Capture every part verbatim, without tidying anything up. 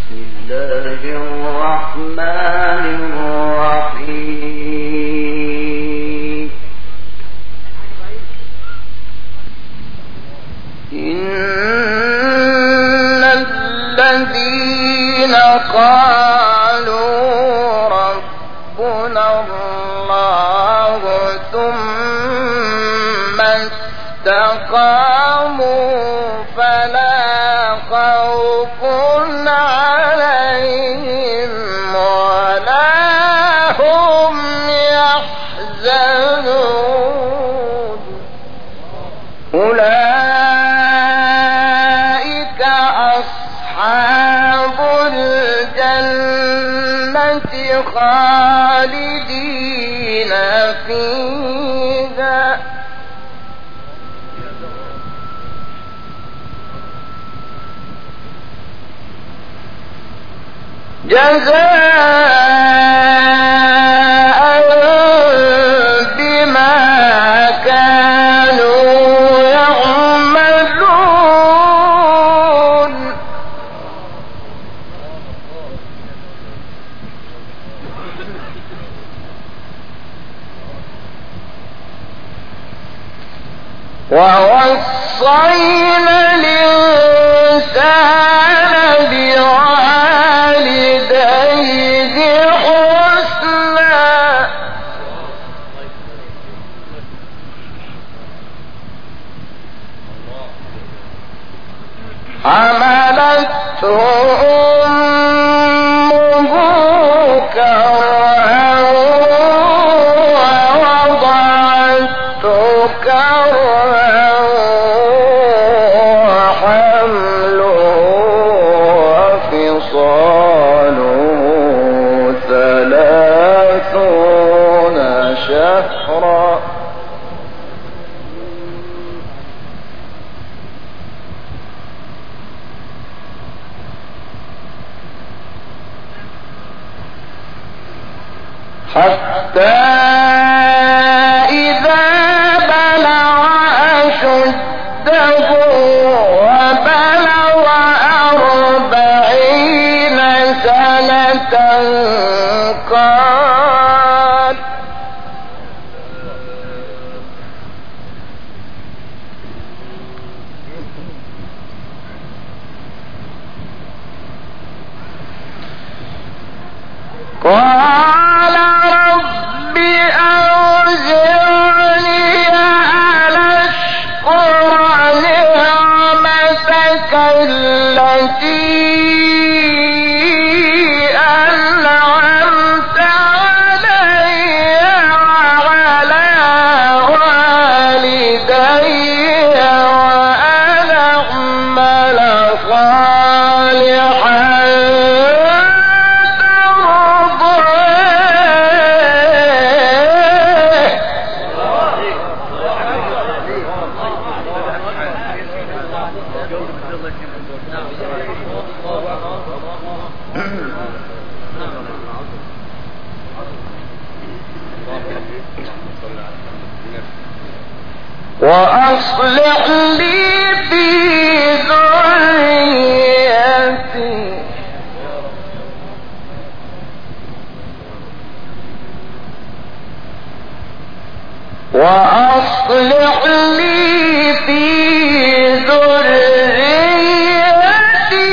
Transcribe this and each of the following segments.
خالدين فيها جزاء بما كانوا يعملون. ووصينا الإنسان بوالديه حسنا حملته أمه كرها ووضعته كرها حتى إذا بلغ أشده وبلغ أربعين سنة قال قال رب أوزعني أن أشكر نعمتك التي أنعمت علي وعلى والدي وأن أعمل صالحا وأصلح لي في ذريتي وأصلح لي في ذريتي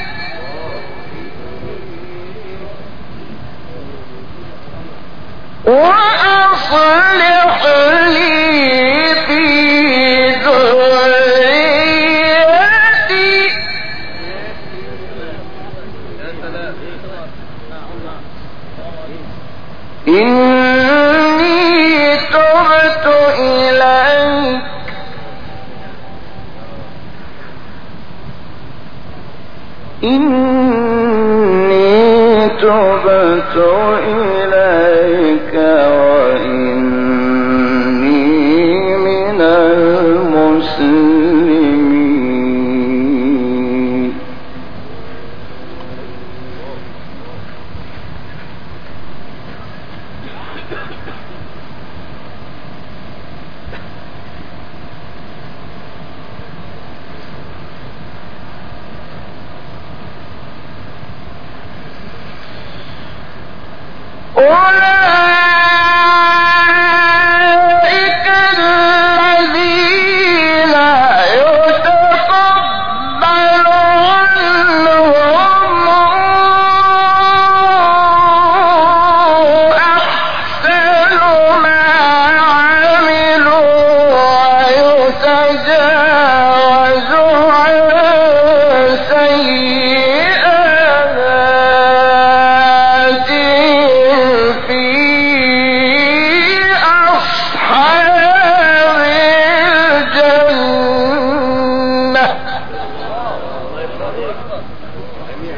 وأصلح لي إني تبت إليك إني تبت إليك وإني من المسلمين.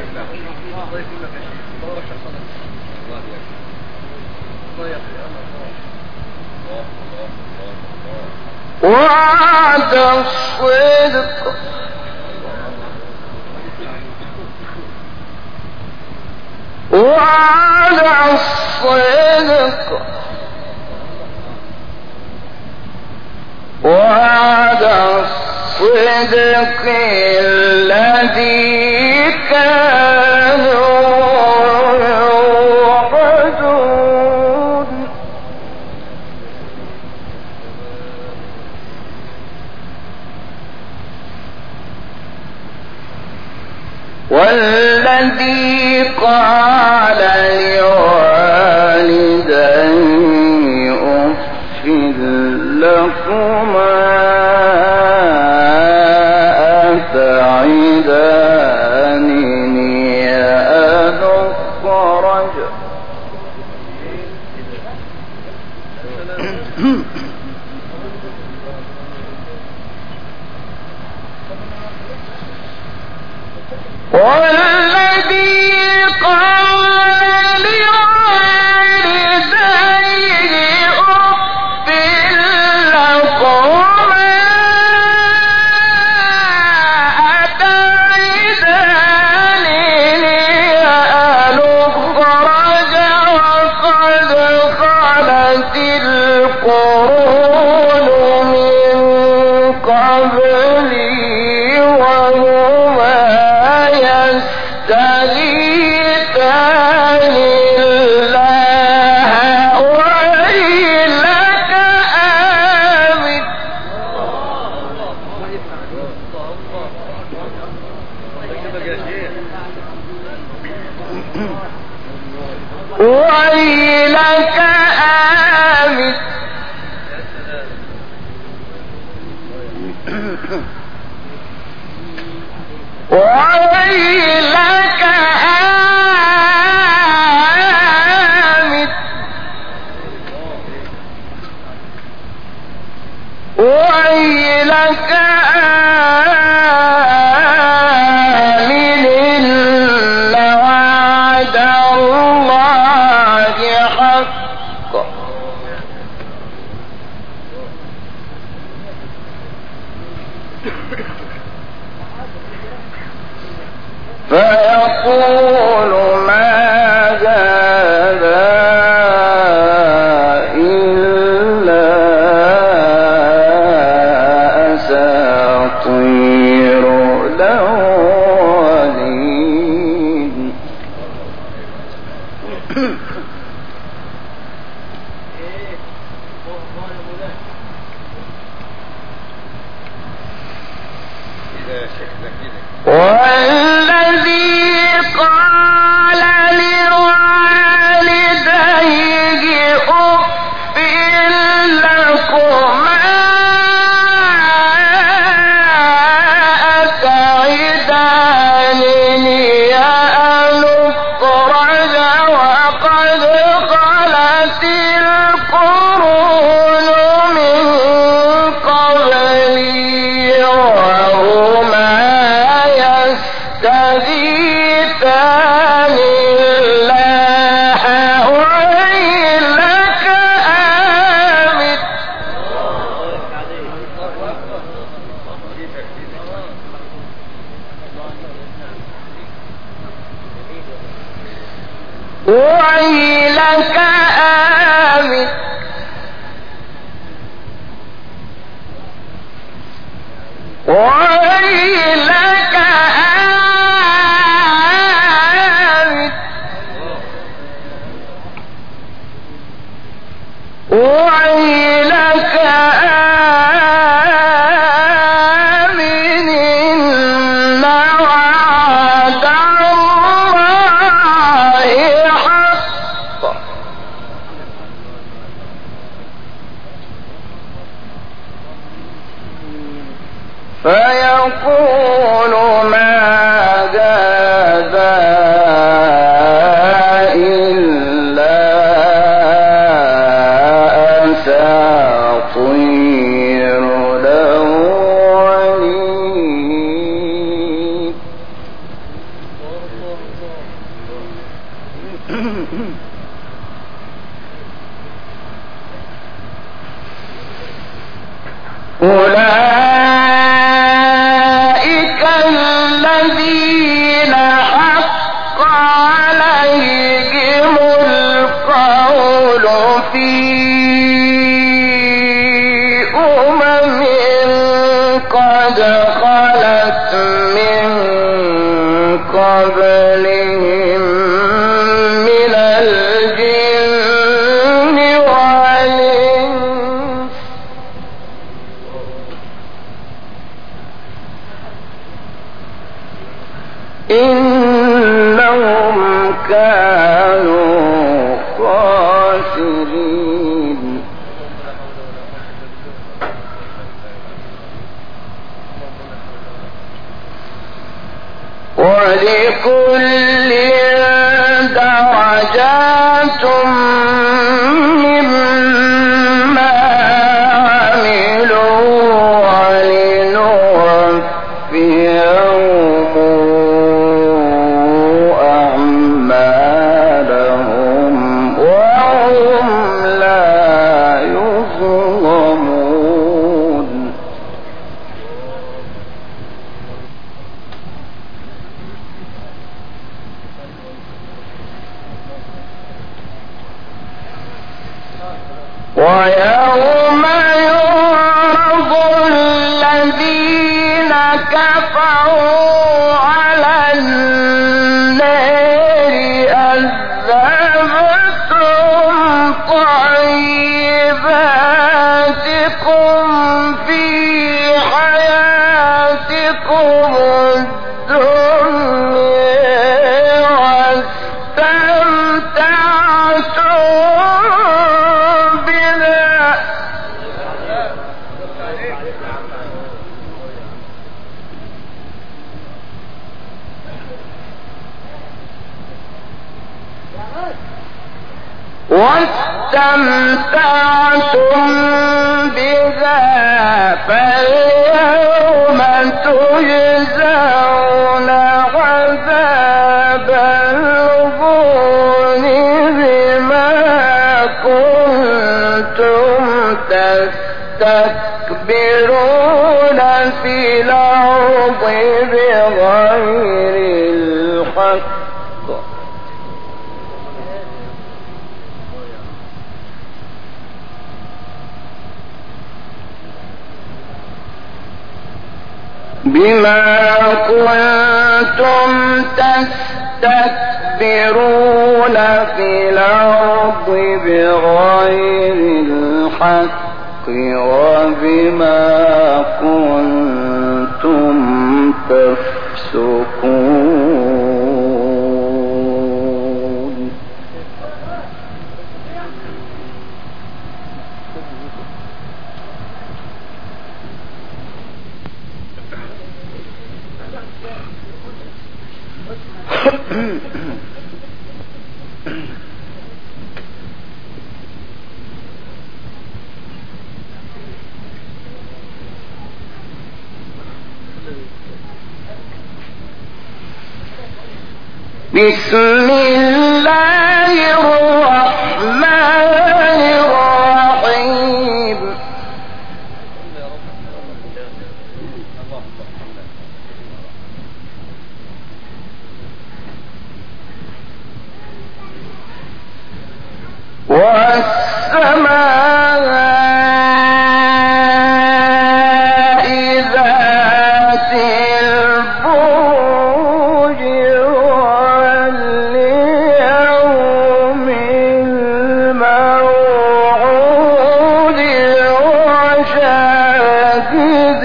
وعد الصدق وعد الصدق وعد الصدق الذي كانوا يوعدون والذي قال لوالديه أف لكما أتعدانني أن أخرج والذي قال لوالديه أف لكما أتعدانني أن أخرج وقد خلت القرون من قبلي وهما يستغيثان الله ويلك آمن ويلك آمن ويلك آمن ويلك آمن إن وعد الله حق فيقول ما هذا إلا أساطير الأولين والذي قال لوالديه أف لكما أتعدانني أن أخرج وقد خلت القرون من قبلي وهما يستغيثان الله ويلك آمن ويلك آمن ويلك آمن ويلك آمن إن وعد الله حق فيقول ما هذا إلا أساطير الأولين أولئك الذين حق عليهم القول في أمم قد خلت من قبلهم من الجن والإنس إنهم كانوا خاسرين. ولكل درجات مما عملوا ولنوفيهم أعمالهم وهم لا يظلمون. ويوم يعرض الذين كفروا على النار أذهبتم طيباتكم في حياتكم الدنيا واستمتعتم واستمتعتم بها فاليوم تجزون عذاب الهون بما كنتم تستكبرون في الأرض بغير الحق بما كنتم تستكبرون في الأرض بغير الحق وبما كنتم تفسقون. بسم الله الرحمن الرحيم. والسماء ذات البروج واليوم الموعود وشاهد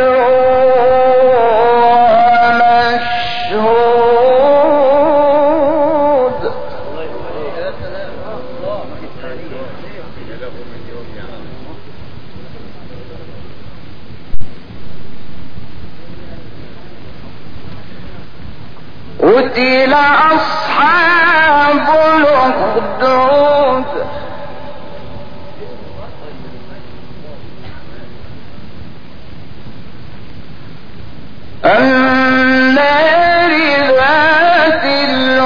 ومشهود. قتل أصحاب الأخدود النار ذات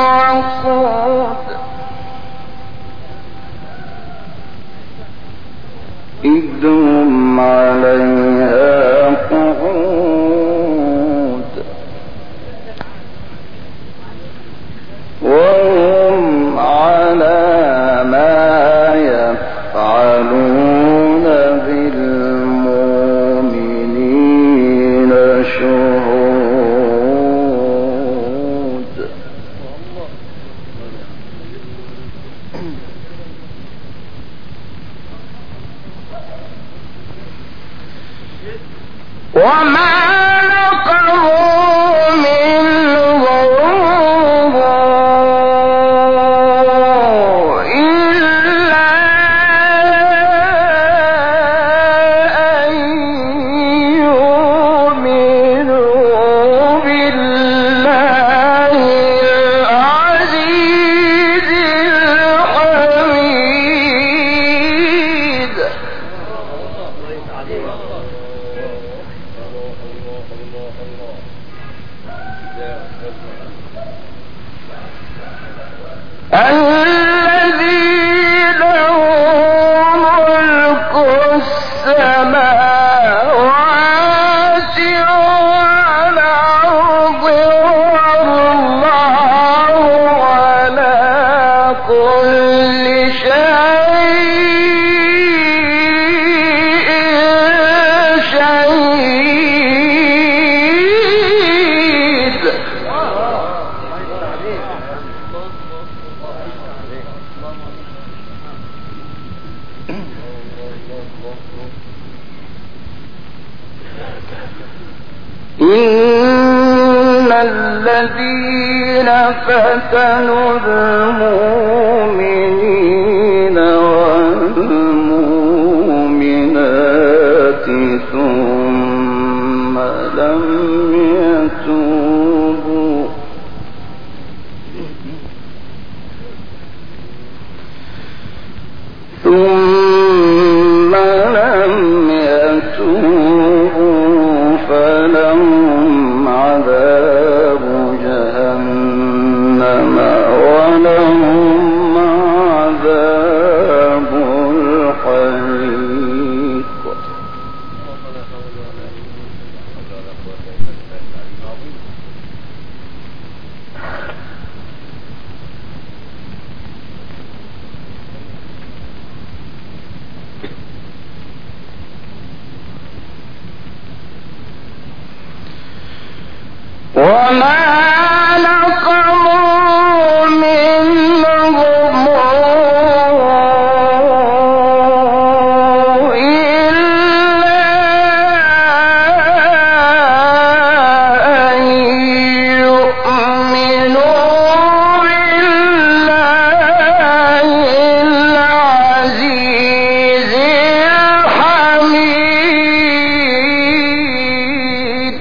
إن الذين فتنوا المؤمنين والمؤمنات ثم لم يتوبوا ثم لم يتوبوا فلهم عذاب جهنم ولهم عذاب الحريق. وما نقموا منهم إلا أن يؤمنوا بالله العزيز الحميد.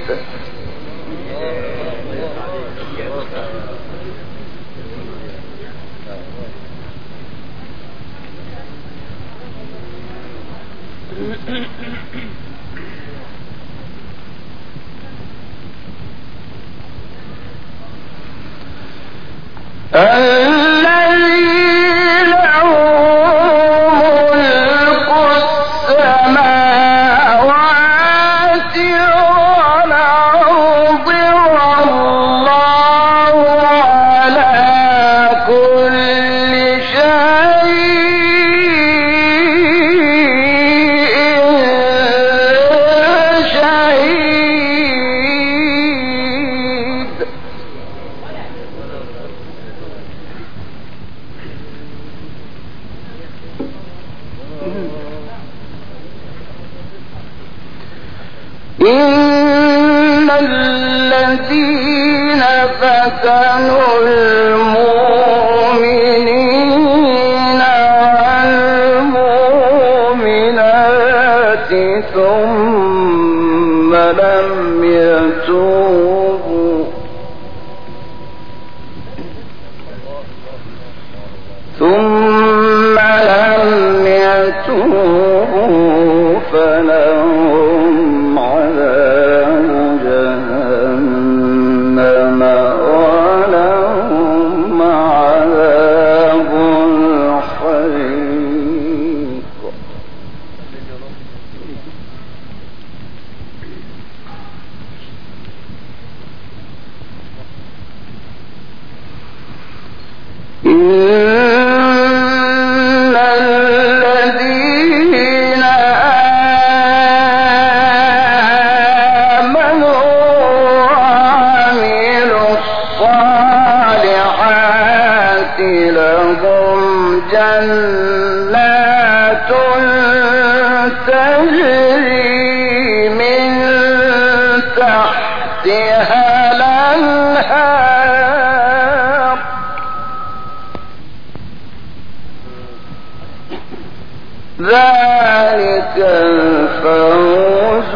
الذي له ملك السماوات والأرض والله على كل شيء شهيد. إن الذين فتنوا المؤمنين والمؤمنات ثم لم يتوبوا ثم لم يتوبوا فلهم عذاب جهنم ولهم عذاب الحريق. إن الذين آمنوا وعملوا الصالحات لهم جنات تجري من تحتها الأنهار ذلك الفوز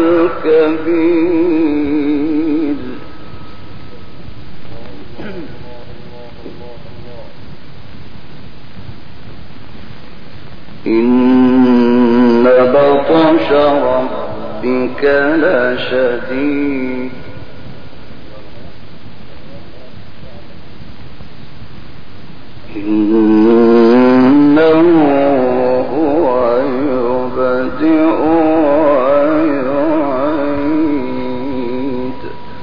الكبير. إن بطش ربك لشديد إنه هو يبدئ ويعيد.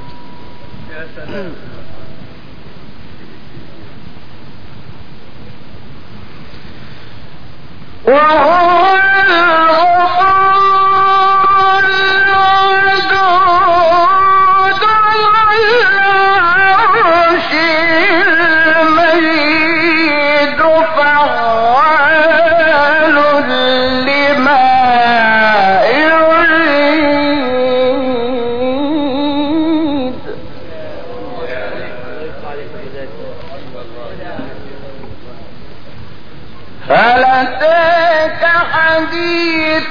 وهو الغفور الودود العرش المجيد فعال لما يريد. فلاتاك حديث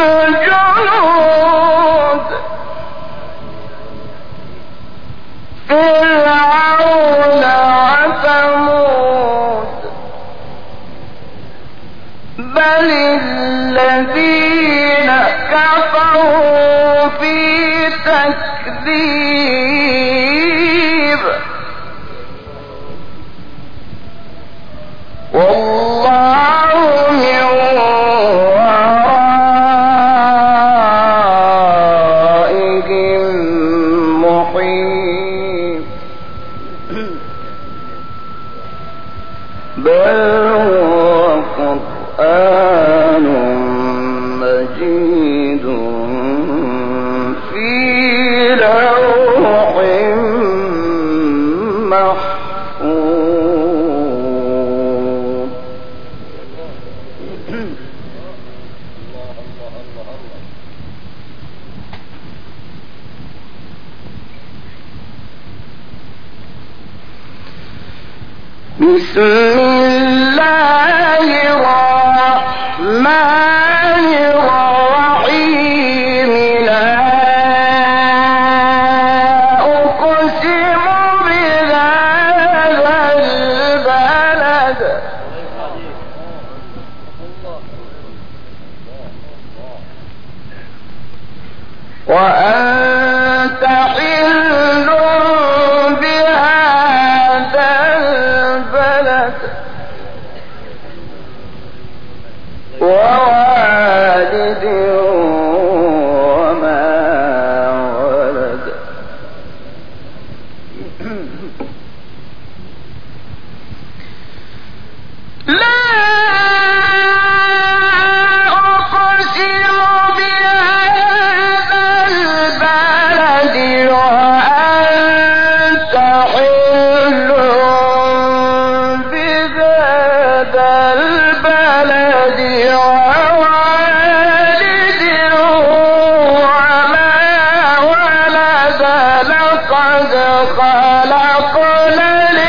الجنود فرعون وثمود بل الذين كفروا في تكذيب والله من ورائهم محيط. بل هو قرآن مجيد في لوح محفوظ. بسم الله الرحمن الرحيم لا أقسم بهذا البلد وأنت حل بهذا البلد ووالد وما ولد. لا أقسم بهذا البلد وأنت حل بهذا البلد ووالد وما ولد لقد خلقنا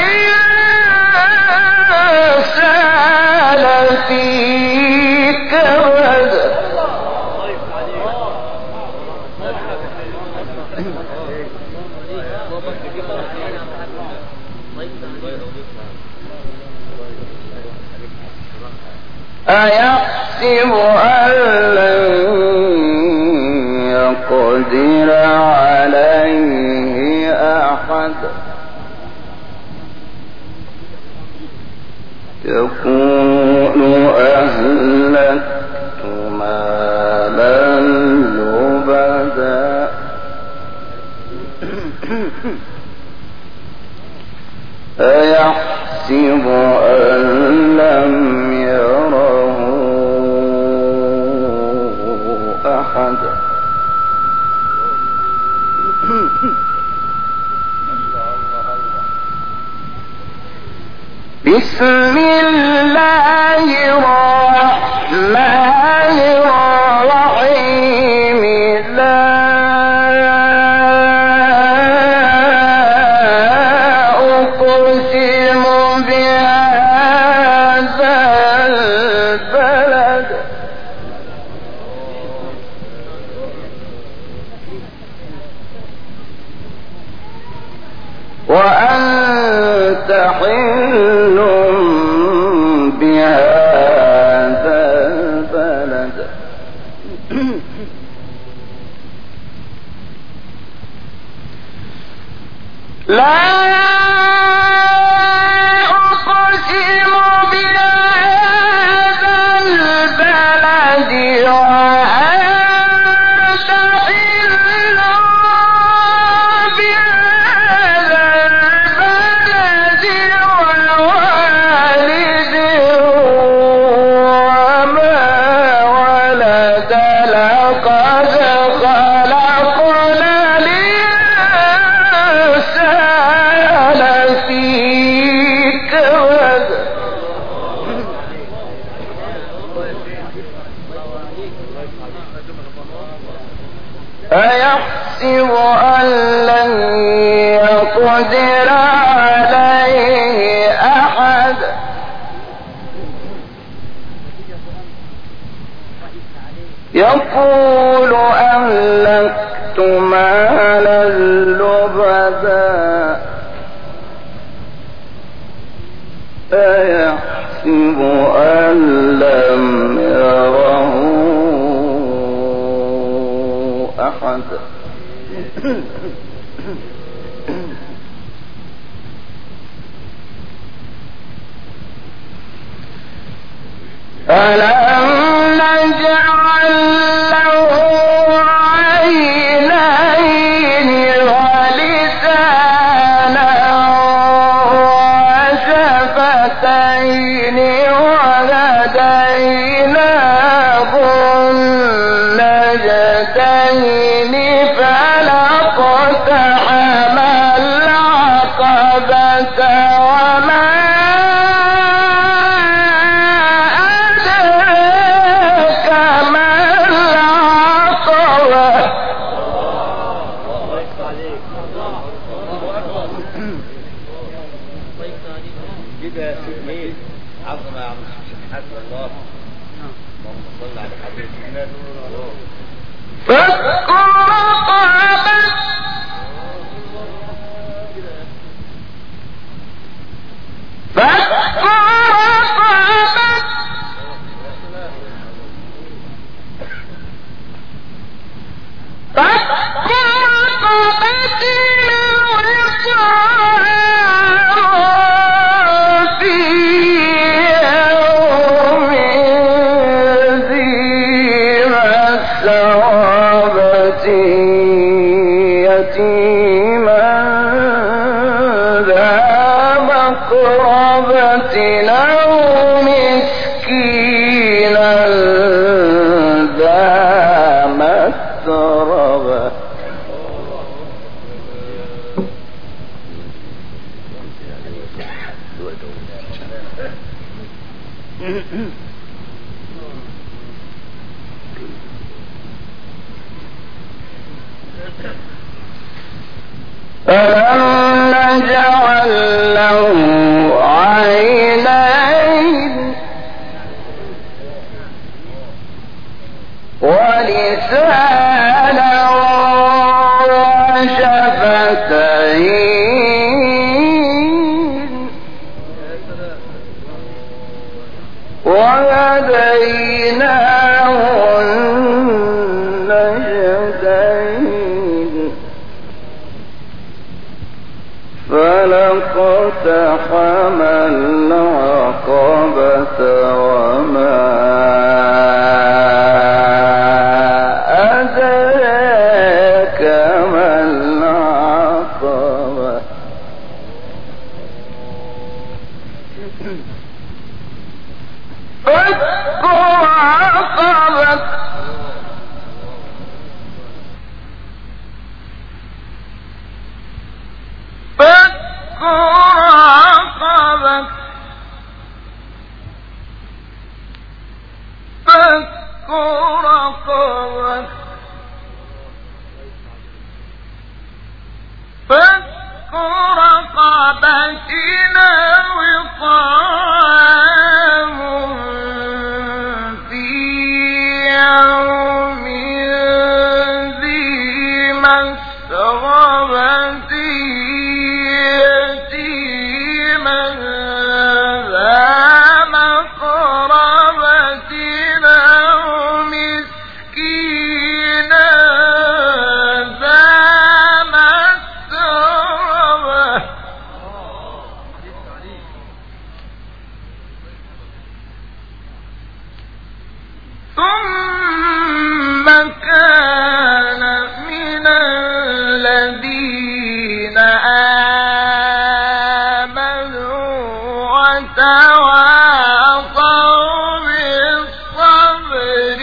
الإنسان في كبد. أيحسب أن لن يقدر عليه أحد يقول أهلكت مالا لبدا أيحسب أن لم يره أحد. بسم الله الرحمن الرحيم لا حل بهذا البلد لا أيحسب أن لن يقدر عليه أحد يقول أهلكت مالا لبدا أيحسب أن لم يره أحد ألم نجعل له عينين ولسانا وشفتين وهديناه النجدين فلاقتحم العقبة وما أدراك ما العقبة كده سنين عظمة يا عم سبحان الله اللهم صل على حبيب الناس فك رقبة فك رقبة فك رقبة في يوم ذي مسغبة يتيما ذا مقربة أو مسكينا ذا مسربة ألم نجعل له عينين ولسانا وشفتين وهديناه النجدين فلاقتحم العقبة وما أدراك ما العقبة فك رقبة فك رقبة فك رقبة فك رقبة أو إطعام في يوم ذي مسغبة يتيما آمنوا وتواصوا بالصبر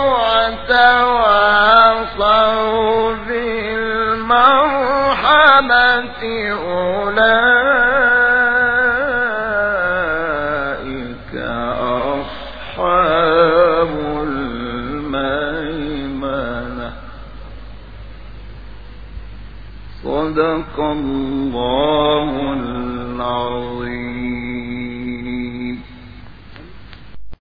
وتواصوا بالمرحمة أولئك أصحاب الميمنة. صدق الله العظيم.